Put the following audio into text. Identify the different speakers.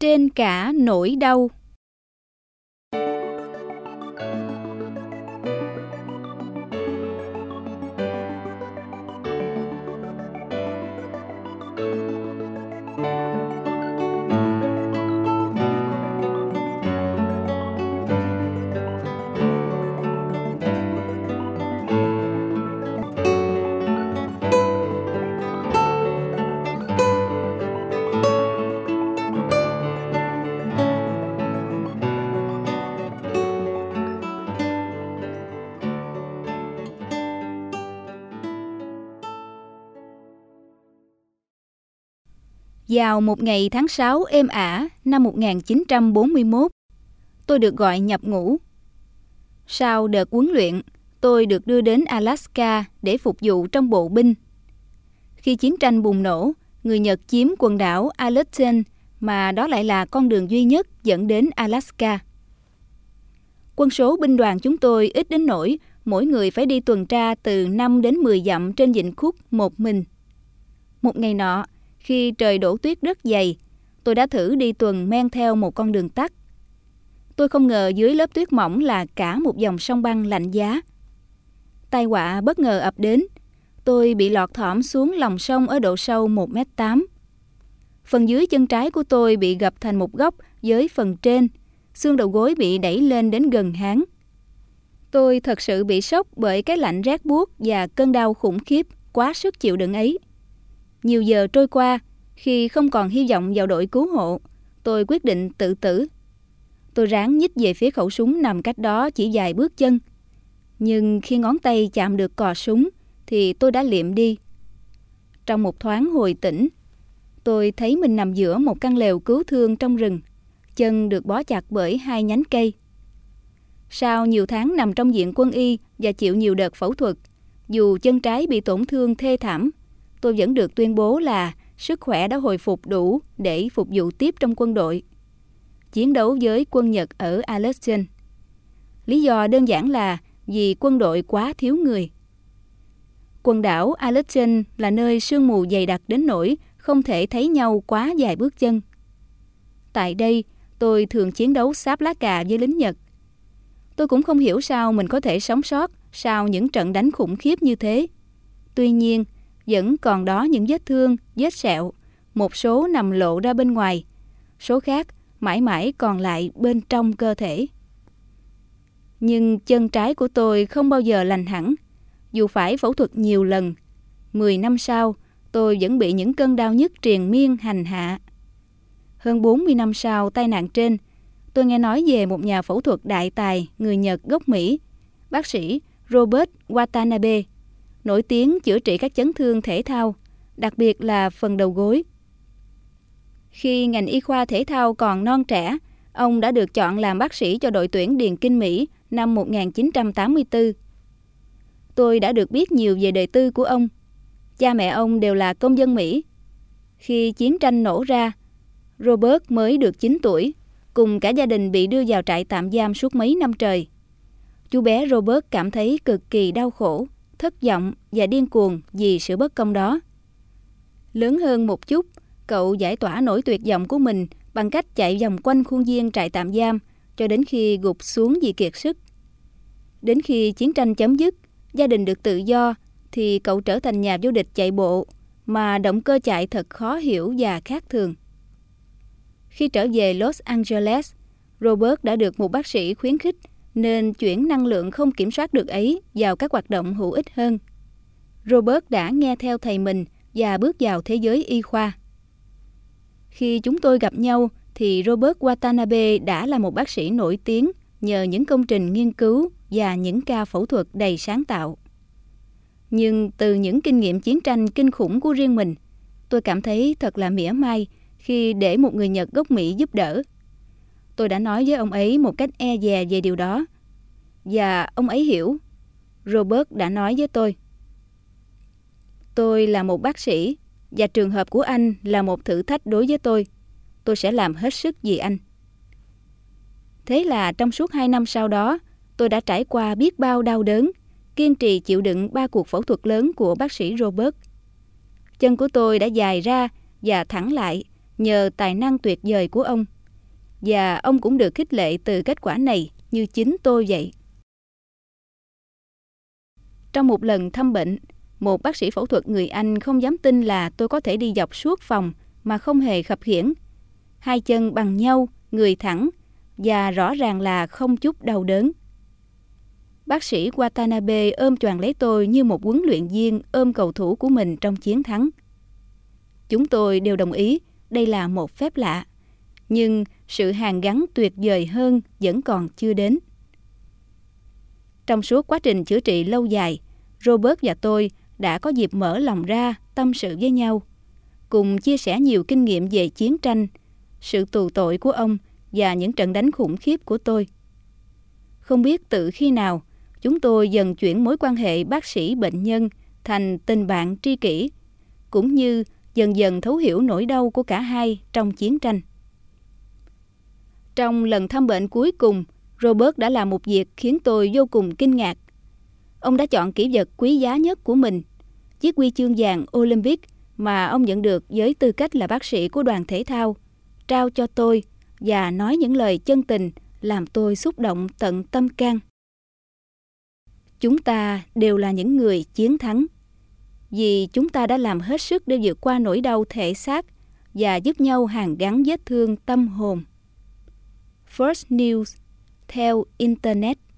Speaker 1: Trên cả nỗi đau. Vào một ngày tháng 6 êm ả năm 1941, tôi được gọi nhập ngũ. Sau đợt huấn luyện, tôi được đưa đến Alaska để phục vụ trong bộ binh. Khi chiến tranh bùng nổ, người Nhật chiếm quần đảo Aleutian, mà đó lại là con đường duy nhất dẫn đến Alaska. Quân số binh đoàn chúng tôi ít đến nỗi mỗi người phải đi tuần tra từ 5 đến 10 dặm trên vịnh Cook một mình. Một ngày nọ, khi trời đổ tuyết rất dày, tôi đã thử đi tuần men theo một con đường tắt. Tôi không ngờ dưới lớp tuyết mỏng là cả một dòng sông băng lạnh giá. Tai họa bất ngờ ập đến. Tôi bị lọt thỏm xuống lòng sông ở độ sâu 1,8 m. Phần dưới chân trái của tôi bị gập thành một góc với phần trên. Xương đầu gối bị đẩy lên đến gần háng. Tôi thật sự bị sốc bởi cái lạnh rát buốt và cơn đau khủng khiếp quá sức chịu đựng ấy. Nhiều giờ trôi qua, khi không còn hy vọng vào đội cứu hộ, tôi quyết định tự tử. Tôi ráng nhích về phía khẩu súng nằm cách đó chỉ vài bước chân. Nhưng khi ngón tay chạm được cò súng, thì tôi đã liệm đi. Trong một thoáng hồi tỉnh, tôi thấy mình nằm giữa một căn lều cứu thương trong rừng, chân được bó chặt bởi 2 nhánh cây. Sau nhiều tháng nằm trong viện quân y và chịu nhiều đợt phẫu thuật, dù chân trái bị tổn thương thê thảm, tôi vẫn được tuyên bố là sức khỏe đã hồi phục đủ để phục vụ tiếp trong quân đội, chiến đấu với quân Nhật ở Aleutian. Lý do đơn giản là vì quân đội quá thiếu người. Quần đảo Aleutian là nơi sương mù dày đặc đến nỗi không thể thấy nhau quá vài bước chân. Tại đây, tôi thường chiến đấu sáp lá cà với lính Nhật. Tôi cũng không hiểu sao mình có thể sống sót sau những trận đánh khủng khiếp như thế. Tuy nhiên, vẫn còn đó những vết thương, vết sẹo, một số nằm lộ ra bên ngoài, số khác mãi mãi còn lại bên trong cơ thể. Nhưng chân trái của tôi không bao giờ lành hẳn, dù phải phẫu thuật nhiều lần. 10 năm sau, tôi vẫn bị những cơn đau nhức triền miên hành hạ. Hơn 40 năm sau tai nạn trên, tôi nghe nói về một nhà phẫu thuật đại tài người Nhật gốc Mỹ, bác sĩ Robert Watanabe, nổi tiếng chữa trị các chấn thương thể thao, đặc biệt là phần đầu gối. Khi ngành y khoa thể thao còn non trẻ, ông đã được chọn làm bác sĩ cho đội tuyển điền kinh Mỹ năm 1984. Tôi đã được biết nhiều về đời tư của ông. Cha mẹ ông đều là công dân Mỹ. Khi chiến tranh nổ ra, Robert mới được 9 tuổi, cùng cả gia đình bị đưa vào trại tạm giam suốt mấy năm trời. Chú bé Robert cảm thấy cực kỳ đau khổ, thất vọng và điên cuồng vì sự bất công đó. Lớn hơn một chút, cậu giải tỏa nỗi tuyệt vọng của mình bằng cách chạy vòng quanh khuôn viên trại tạm giam cho đến khi gục xuống vì kiệt sức. Đến khi chiến tranh chấm dứt, gia đình được tự do, thì cậu trở thành nhà vô địch chạy bộ, mà động cơ chạy thật khó hiểu và khác thường. Khi trở về Los Angeles, Robert đã được một bác sĩ khuyến khích nên chuyển năng lượng không kiểm soát được ấy vào các hoạt động hữu ích hơn. Robert đã nghe theo thầy mình và bước vào thế giới y khoa. Khi chúng tôi gặp nhau thì Robert Watanabe đã là một bác sĩ nổi tiếng nhờ những công trình nghiên cứu và những ca phẫu thuật đầy sáng tạo. Nhưng từ những kinh nghiệm chiến tranh kinh khủng của riêng mình, tôi cảm thấy thật là mỉa mai khi để một người Nhật gốc Mỹ giúp đỡ. Tôi đã nói với ông ấy một cách e dè về điều đó. Và ông ấy hiểu. Robert đã nói với tôi: "Tôi là một bác sĩ, và trường hợp của anh là một thử thách đối với tôi. Tôi sẽ làm hết sức vì anh." Thế là trong suốt 2 năm sau đó, tôi đã trải qua biết bao đau đớn, kiên trì chịu đựng 3 cuộc phẫu thuật lớn của bác sĩ Robert. Chân của tôi đã dài ra và thẳng lại nhờ tài năng tuyệt vời của ông. và ông cũng được khích lệ từ kết quả này như chính tôi vậy. Trong một lần thăm bệnh, một bác sĩ phẫu thuật người Anh không dám tin là tôi có thể đi dọc suốt phòng mà không hề khập khiễng. Hai chân bằng nhau, người thẳng và rõ ràng là không chút đau đớn. Bác sĩ Watanabe ôm choàng lấy tôi như một huấn luyện viên ôm cầu thủ của mình trong chiến thắng. Chúng tôi đều đồng ý đây là một phép lạ, nhưng sự hàn gắn tuyệt vời hơn vẫn còn chưa đến. Trong suốt quá trình chữa trị lâu dài, Robert và tôi đã có dịp mở lòng ra tâm sự với nhau, cùng chia sẻ nhiều kinh nghiệm về chiến tranh, sự tù tội của ông và những trận đánh khủng khiếp của tôi. Không biết từ khi nào, chúng tôi dần chuyển mối quan hệ bác sĩ bệnh nhân thành tình bạn tri kỷ, cũng như dần dần thấu hiểu nỗi đau của cả hai trong chiến tranh. Trong lần thăm bệnh cuối cùng, Robert đã làm một việc khiến tôi vô cùng kinh ngạc. Ông đã chọn kỷ vật quý giá nhất của mình, chiếc huy chương vàng Olympic mà ông nhận được với tư cách là bác sĩ của đoàn thể thao, trao cho tôi và nói những lời chân tình làm tôi xúc động tận tâm can. Chúng ta đều là những người chiến thắng, vì chúng ta đã làm hết sức để vượt qua nỗi đau thể xác và giúp nhau hàn gắn vết thương tâm hồn. First News theo Internet.